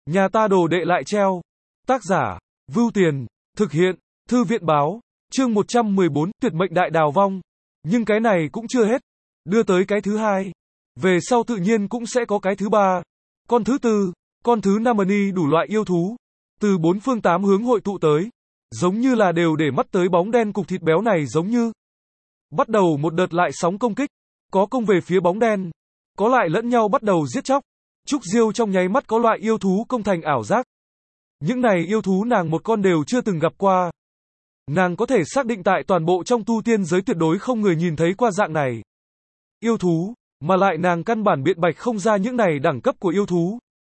Nhà ta đồ đệ lại treo. Tác giả, Vưu Tiền, thực hiện, Thư viện báo, chương 114, tuyệt mệnh đại đào vong. Nhưng cái này cũng chưa hết. Đưa tới cái thứ hai. Về sau tự nhiên cũng sẽ có cái thứ ba. Con thứ tư, con thứ năm đủ loại yêu thú. Từ bốn phương tám hướng hội tụ tới. Giống như là đều để mắt tới bóng đen cục thịt béo này giống như. Bắt đầu một đợt lại sóng công kích. Có công về phía bóng đen. Có lại lẫn nhau bắt đầu giết chóc. Trúc Diêu trong nháy mắt có loại yêu thú công thành ảo giác. Những này yêu thú nàng một con đều chưa từng gặp qua. Nàng có thể xác định tại toàn bộ trong tu tiên giới tuyệt đối không người nhìn thấy qua dạng này. Yêu thú, mà lại nàng căn bản biện bạch không ra những này đẳng cấp của yêu thú.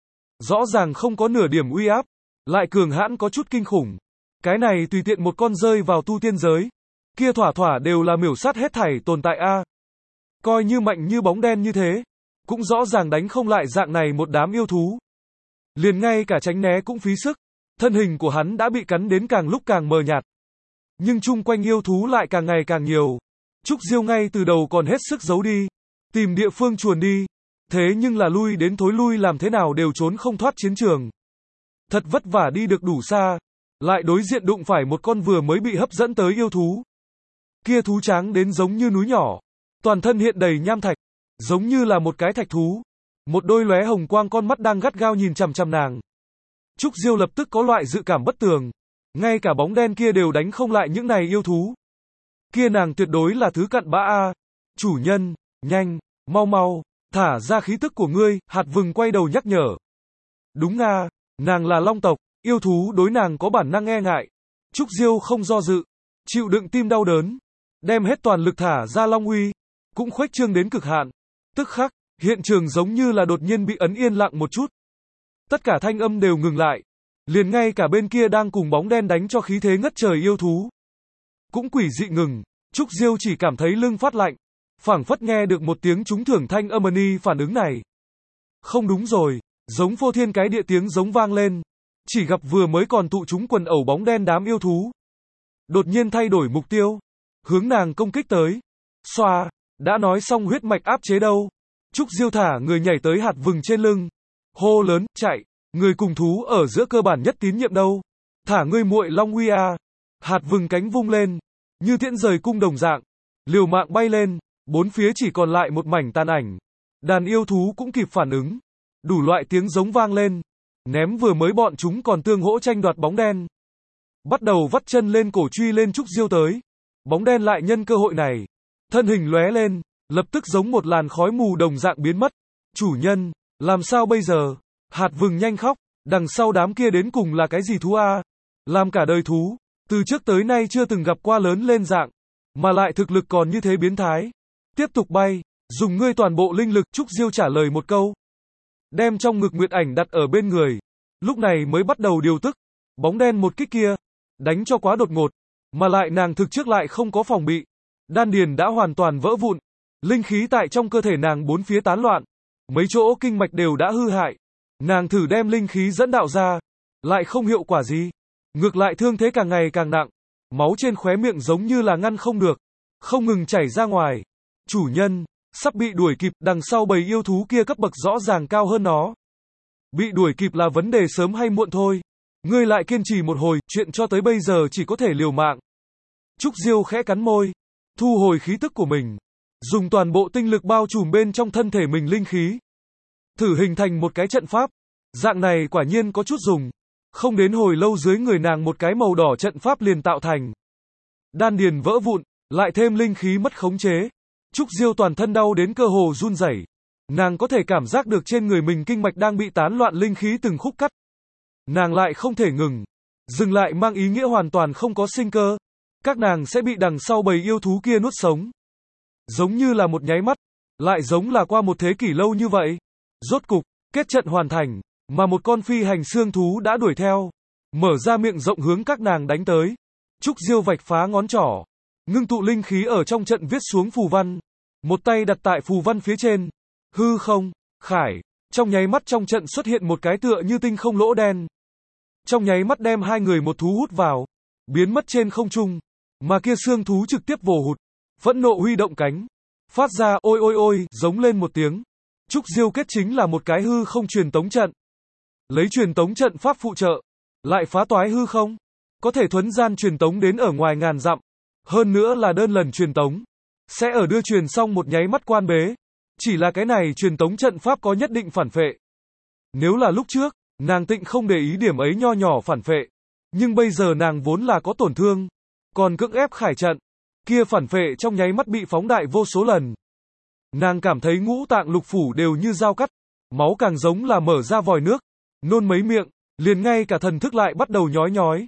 Rõ ràng không có nửa điểm uy áp, lại cường hãn có chút kinh khủng. Cái này tùy tiện một con rơi vào tu tiên giới. Kia thỏa thỏa đều là miểu sát hết thảy tồn tại a. Coi như mạnh như bóng đen như thế. Cũng rõ ràng đánh không lại dạng này một đám yêu thú. Liền ngay cả tránh né cũng phí sức. Thân hình của hắn đã bị cắn đến càng lúc càng mờ nhạt. Nhưng chung quanh yêu thú lại càng ngày càng nhiều. Trúc Diêu ngay từ đầu còn hết sức giấu đi. Tìm địa phương chuồn đi. Thế nhưng là lui đến thối lui làm thế nào đều trốn không thoát chiến trường. Thật vất vả đi được đủ xa. Lại đối diện đụng phải một con vừa mới bị hấp dẫn tới yêu thú. Kia thú tráng đến giống như núi nhỏ. Toàn thân hiện đầy nham thạch. Giống như là một cái thạch thú. Một đôi lóe hồng quang con mắt đang gắt gao nhìn chằm chằm nàng. Trúc Diêu lập tức có loại dự cảm bất tường. Ngay cả bóng đen kia đều đánh không lại những này yêu thú. Kia nàng tuyệt đối là thứ cặn bã a. Chủ nhân, nhanh, mau mau, thả ra khí tức của ngươi, hạt vừng quay đầu nhắc nhở. Đúng a, nàng là long tộc, yêu thú đối nàng có bản năng e ngại. Trúc Diêu không do dự, chịu đựng tim đau đớn, đem hết toàn lực thả ra long uy, cũng khuếch trương đến cực hạn. Tức khắc, hiện trường giống như là đột nhiên bị ấn yên lặng một chút. Tất cả thanh âm đều ngừng lại. Liền ngay cả bên kia đang cùng bóng đen đánh cho khí thế ngất trời yêu thú. Cũng quỷ dị ngừng, Trúc Diêu chỉ cảm thấy lưng phát lạnh. Phảng phất nghe được một tiếng trúng thưởng thanh âm phản ứng này. Không đúng rồi, giống phô thiên cái địa tiếng giống vang lên. Chỉ gặp vừa mới còn tụ chúng quần ẩu bóng đen đám yêu thú. Đột nhiên thay đổi mục tiêu. Hướng nàng công kích tới. Xoa, đã nói xong huyết mạch áp chế đâu. Trúc Diêu thả người nhảy tới hạt vừng trên lưng. Hô lớn, chạy. Người cùng thú ở giữa cơ bản nhất tín nhiệm đâu. Thả ngươi muội long uy a. Hạt vừng cánh vung lên. Như tiễn rời cung đồng dạng. Liều mạng bay lên. Bốn phía chỉ còn lại một mảnh tàn ảnh. Đàn yêu thú cũng kịp phản ứng. Đủ loại tiếng giống vang lên. Ném vừa mới bọn chúng còn tương hỗ tranh đoạt bóng đen. Bắt đầu vắt chân lên cổ truy lên Trúc Diêu tới. Bóng đen lại nhân cơ hội này. Thân hình lóe lên. Lập tức giống một làn khói mù đồng dạng biến mất. Chủ nhân, làm sao bây giờ? Hạt vừng nhanh khóc. Đằng sau đám kia đến cùng là cái gì thú a? Làm cả đời thú. Từ trước tới nay chưa từng gặp qua lớn lên dạng. Mà lại thực lực còn như thế biến thái. Tiếp tục bay. Dùng ngươi toàn bộ linh lực. Trúc Diêu trả lời một câu. Đem trong ngực nguyệt ảnh đặt ở bên người. Lúc này mới bắt đầu điều tức. Bóng đen một kích kia. Đánh cho quá đột ngột. Mà lại nàng thực trước lại không có phòng bị. Đan điền đã hoàn toàn vỡ vụn. Linh khí tại trong cơ thể nàng bốn phía tán loạn. Mấy chỗ kinh mạch đều đã hư hại. Nàng thử đem linh khí dẫn đạo ra. Lại không hiệu quả gì. Ngược lại thương thế càng ngày càng nặng. Máu trên khóe miệng giống như là ngăn không được. Không ngừng chảy ra ngoài. Chủ nhân, sắp bị đuổi kịp. Đằng sau bầy yêu thú kia cấp bậc rõ ràng cao hơn nó. Bị đuổi kịp là vấn đề sớm hay muộn thôi. Ngươi lại kiên trì một hồi. Chuyện cho tới bây giờ chỉ có thể liều mạng. Trúc Diêu khẽ cắn môi. Thu hồi khí tức của mình. Dùng toàn bộ tinh lực bao trùm bên trong thân thể mình linh khí. Thử hình thành một cái trận pháp. Dạng này quả nhiên có chút dùng. Không đến hồi lâu dưới người nàng một cái màu đỏ trận pháp liền tạo thành. Đan điền vỡ vụn, lại thêm linh khí mất khống chế. Trúc Diêu toàn thân đau đến cơ hồ run rẩy. Nàng có thể cảm giác được trên người mình kinh mạch đang bị tán loạn linh khí từng khúc cắt. Nàng lại không thể ngừng. Dừng lại mang ý nghĩa hoàn toàn không có sinh cơ. Các nàng sẽ bị đằng sau bầy yêu thú kia nuốt sống. Giống như là một nháy mắt. Lại giống là qua một thế kỷ lâu như vậy. Rốt cục, kết trận hoàn thành. Mà một con phi hành xương thú đã đuổi theo. Mở ra miệng rộng hướng các nàng đánh tới. Trúc Diêu vạch phá ngón trỏ. Ngưng tụ linh khí ở trong trận viết xuống phù văn. Một tay đặt tại phù văn phía trên. Hư không, khải. Trong nháy mắt trong trận xuất hiện một cái tựa như tinh không lỗ đen. Trong nháy mắt đem hai người một thú hút vào. Biến mất trên không trung. Mà kia xương thú trực tiếp vồ hụt. Phẫn nộ huy động cánh. Phát ra ôi ôi ôi, giống lên một tiếng. Trúc Diêu kết chính là một cái hư không truyền tống trận. lấy truyền tống trận pháp phụ trợ, lại phá toái hư không, có thể thuấn gian truyền tống đến ở ngoài ngàn dặm, hơn nữa là đơn lần truyền tống, sẽ ở đưa truyền xong một nháy mắt quan bế, chỉ là cái này truyền tống trận pháp có nhất định phản phệ. Nếu là lúc trước, nàng tịnh không để ý điểm ấy nho nhỏ phản phệ, nhưng bây giờ nàng vốn là có tổn thương, còn cưỡng ép khải trận, kia phản phệ trong nháy mắt bị phóng đại vô số lần. Nàng cảm thấy ngũ tạng lục phủ đều như dao cắt, máu càng giống là mở ra vòi nước, nôn mấy miệng, liền ngay cả thần thức lại bắt đầu nhói nhói.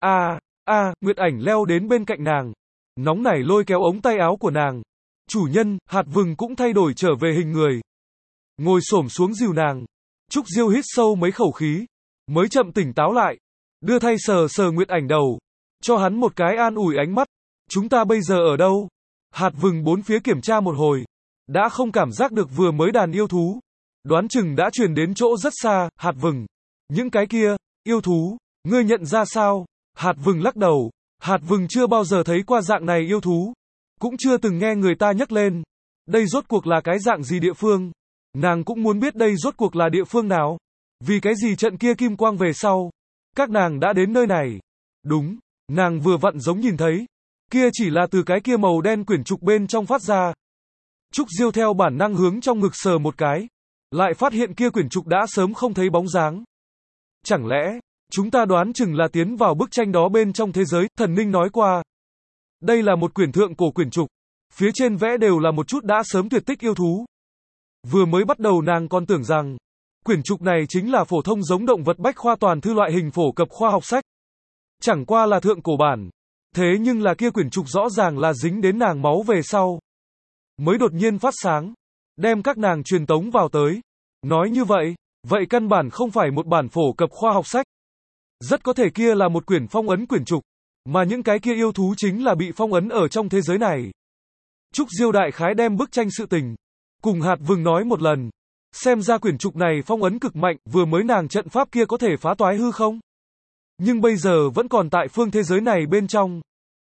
Nguyệt Ảnh leo đến bên cạnh nàng, nóng nảy lôi kéo ống tay áo của nàng. Chủ nhân, hạt vừng cũng thay đổi trở về hình người. Ngồi xổm xuống dìu nàng. Trúc Diêu hít sâu mấy khẩu khí, mới chậm tỉnh táo lại, đưa tay sờ sờ Nguyệt Ảnh đầu, cho hắn một cái an ủi ánh mắt. Chúng ta bây giờ ở đâu? Hạt vừng bốn phía kiểm tra một hồi, đã không cảm giác được vừa mới đàn yêu thú, đoán chừng đã truyền đến chỗ rất xa. Hạt vừng, những cái kia yêu thú, ngươi nhận ra sao? Hạt vừng lắc đầu, hạt vừng chưa bao giờ thấy qua dạng này yêu thú, cũng chưa từng nghe người ta nhắc lên. Đây rốt cuộc là cái dạng gì địa phương? Nàng cũng muốn biết đây rốt cuộc là địa phương nào? Vì cái gì trận kia kim quang về sau, các nàng đã đến nơi này? Đúng, nàng vừa vặn giống nhìn thấy, kia chỉ là từ cái kia màu đen quyển trục bên trong phát ra. Trúc Diêu theo bản năng hướng trong ngực sờ một cái, lại phát hiện kia quyển trục đã sớm không thấy bóng dáng. Chẳng lẽ, chúng ta đoán chừng là tiến vào bức tranh đó bên trong thế giới, thần ninh nói qua. Đây là một quyển thượng cổ quyển trục, phía trên vẽ đều là một chút đã sớm tuyệt tích yêu thú. Vừa mới bắt đầu nàng còn tưởng rằng, quyển trục này chính là phổ thông giống động vật bách khoa toàn thư loại hình phổ cập khoa học sách. Chẳng qua là thượng cổ bản, thế nhưng là kia quyển trục rõ ràng là dính đến nàng máu về sau. Mới đột nhiên phát sáng, đem các nàng truyền tống vào tới. Nói như vậy, vậy căn bản không phải một bản phổ cập khoa học sách. Rất có thể kia là một quyển phong ấn quyển trục, mà những cái kia yêu thú chính là bị phong ấn ở trong thế giới này. Trúc Diêu đại khái đem bức tranh sự tình, cùng hạt vừng nói một lần. Xem ra quyển trục này phong ấn cực mạnh, vừa mới nàng trận pháp kia có thể phá toái hư không? Nhưng bây giờ vẫn còn tại phương thế giới này bên trong.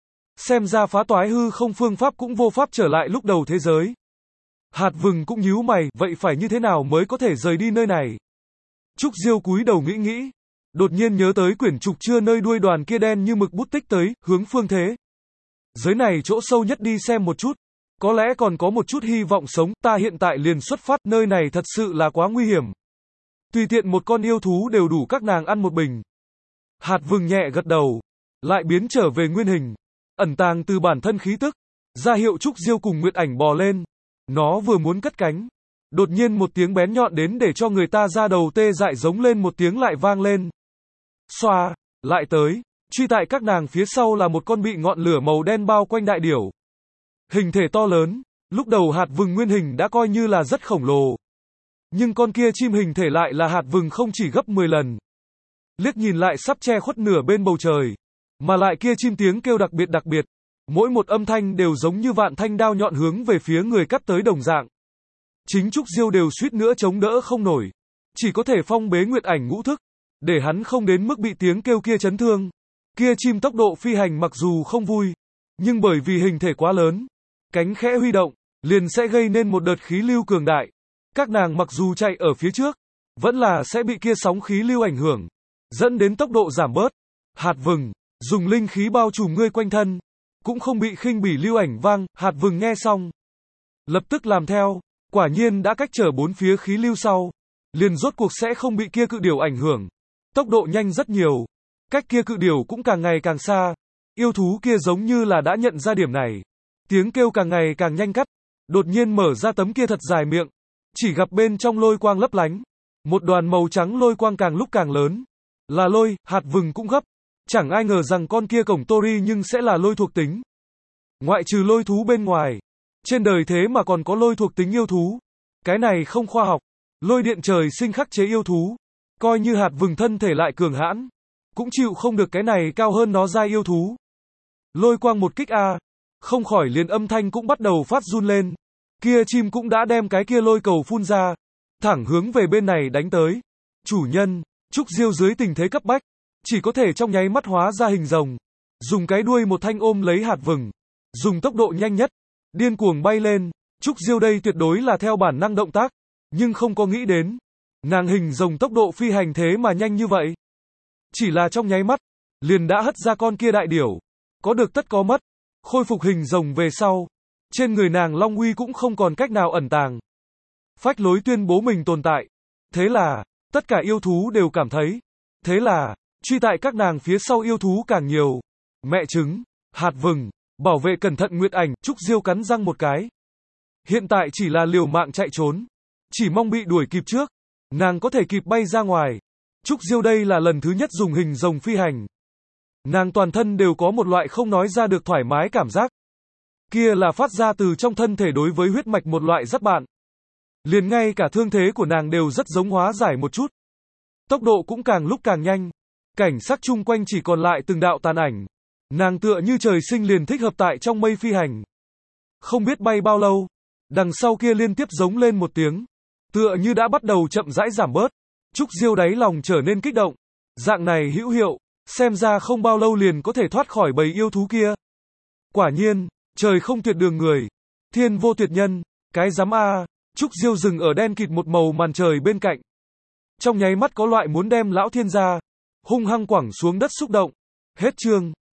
Xem ra phá toái hư không phương pháp cũng vô pháp trở lại lúc đầu thế giới. Hạt vừng cũng nhíu mày, vậy phải như thế nào mới có thể rời đi nơi này? Trúc Diêu cúi đầu nghĩ nghĩ, đột nhiên nhớ tới quyển trục chưa nơi đuôi đoàn kia đen như mực bút tích tới, hướng phương thế giới này chỗ sâu nhất đi xem một chút. Có lẽ còn có một chút hy vọng sống, ta hiện tại liền xuất phát, nơi này thật sự là quá nguy hiểm. Tùy tiện một con yêu thú đều đủ các nàng ăn một bình. Hạt vừng nhẹ gật đầu, lại biến trở về nguyên hình, ẩn tàng từ bản thân khí tức, ra hiệu Trúc Diêu cùng Nguyệt Ảnh bò lên. Nó vừa muốn cất cánh, đột nhiên một tiếng bén nhọn đến để cho người ta ra đầu tê dại giống lên một tiếng lại vang lên. Xoa, lại tới, truy tại các nàng phía sau là một con bị ngọn lửa màu đen bao quanh đại điểu. Hình thể to lớn, lúc đầu hạt vừng nguyên hình đã coi như là rất khổng lồ. Nhưng con kia chim hình thể lại là hạt vừng không chỉ gấp 10 lần. Liếc nhìn lại sắp che khuất nửa bên bầu trời. Mà lại kia chim tiếng kêu đặc biệt. Mỗi một âm thanh đều giống như vạn thanh đao nhọn hướng về phía người cắt tới đồng dạng. Chính Trúc Diêu đều suýt nữa chống đỡ không nổi. Chỉ có thể phong bế Nguyệt Ảnh ngũ thức, để hắn không đến mức bị tiếng kêu kia chấn thương. Kia chim tốc độ phi hành mặc dù không vui, nhưng bởi vì hình thể quá lớn, cánh khẽ huy động, liền sẽ gây nên một đợt khí lưu cường đại. Các nàng mặc dù chạy ở phía trước, vẫn là sẽ bị kia sóng khí lưu ảnh hưởng, dẫn đến tốc độ giảm bớt. Hạt vừng, dùng linh khí bao trùm ngươi quanh thân, cũng không bị khinh bỉ lưu ảnh vang. Hạt vừng nghe xong, lập tức làm theo, quả nhiên đã cách trở bốn phía khí lưu sau, liền rốt cuộc sẽ không bị kia cự điểu ảnh hưởng. Tốc độ nhanh rất nhiều, cách kia cự điểu cũng càng ngày càng xa. Yêu thú kia giống như là đã nhận ra điểm này, tiếng kêu càng ngày càng nhanh cắt, đột nhiên mở ra tấm kia thật dài miệng, chỉ gặp bên trong lôi quang lấp lánh, một đoàn màu trắng lôi quang càng lúc càng lớn, là lôi. Hạt vừng cũng gấp, chẳng ai ngờ rằng con kia cổng Tori nhưng sẽ là lôi thuộc tính. Ngoại trừ lôi thú bên ngoài, trên đời thế mà còn có lôi thuộc tính yêu thú, cái này không khoa học. Lôi điện trời sinh khắc chế yêu thú, coi như hạt vừng thân thể lại cường hãn, cũng chịu không được cái này cao hơn nó giai yêu thú. Lôi quang một kích không khỏi liền âm thanh cũng bắt đầu phát run lên. Kia chim cũng đã đem cái kia lôi cầu phun ra, thẳng hướng về bên này đánh tới. Chủ nhân, Trúc Diêu dưới tình thế cấp bách, chỉ có thể trong nháy mắt hóa ra hình rồng, dùng cái đuôi một thanh ôm lấy hạt vừng, dùng tốc độ nhanh nhất, điên cuồng bay lên. Trúc Diêu đây tuyệt đối là theo bản năng động tác, nhưng không có nghĩ đến, Nàng hình rồng tốc độ phi hành thế mà nhanh như vậy. Chỉ là trong nháy mắt, liền đã hất ra con kia đại điểu. Có được tất có mất. Khôi phục hình rồng về sau. Trên người nàng long uy cũng không còn cách nào ẩn tàng. Phách lối tuyên bố mình tồn tại. Thế là, tất cả yêu thú đều cảm thấy. Thế là, truy tại các nàng phía sau yêu thú càng nhiều. Mẹ trứng, hạt vừng, bảo vệ cẩn thận Nguyệt Ảnh, Trúc Diêu cắn răng một cái. Hiện tại chỉ là liều mạng chạy trốn. Chỉ mong bị đuổi kịp trước. Nàng có thể kịp bay ra ngoài. Trúc Diêu đây là lần thứ nhất dùng hình rồng phi hành. Nàng toàn thân đều có một loại không nói ra được thoải mái cảm giác. Kia là phát ra từ trong thân thể đối với huyết mạch một loại rất bạn. Liền ngay cả thương thế của nàng đều rất giống hóa giải một chút. Tốc độ cũng càng lúc càng nhanh. Cảnh sắc chung quanh chỉ còn lại từng đạo tàn ảnh. Nàng tựa như trời sinh liền thích hợp tại trong mây phi hành. Không biết bay bao lâu. Đằng sau kia liên tiếp giống lên một tiếng. Tựa như đã bắt đầu chậm rãi giảm bớt. Trúc Diêu đáy lòng trở nên kích động. Dạng này hữu hiệu. Xem ra không bao lâu liền có thể thoát khỏi bầy yêu thú kia. Quả nhiên, trời không tuyệt đường người. Thiên vô tuyệt nhân. Cái rắm a. Trúc Diêu dừng ở đen kịt một màu màn trời bên cạnh. Trong nháy mắt có loại muốn đem lão thiên gia hung hăng quẳng xuống đất xúc động. Hết chương.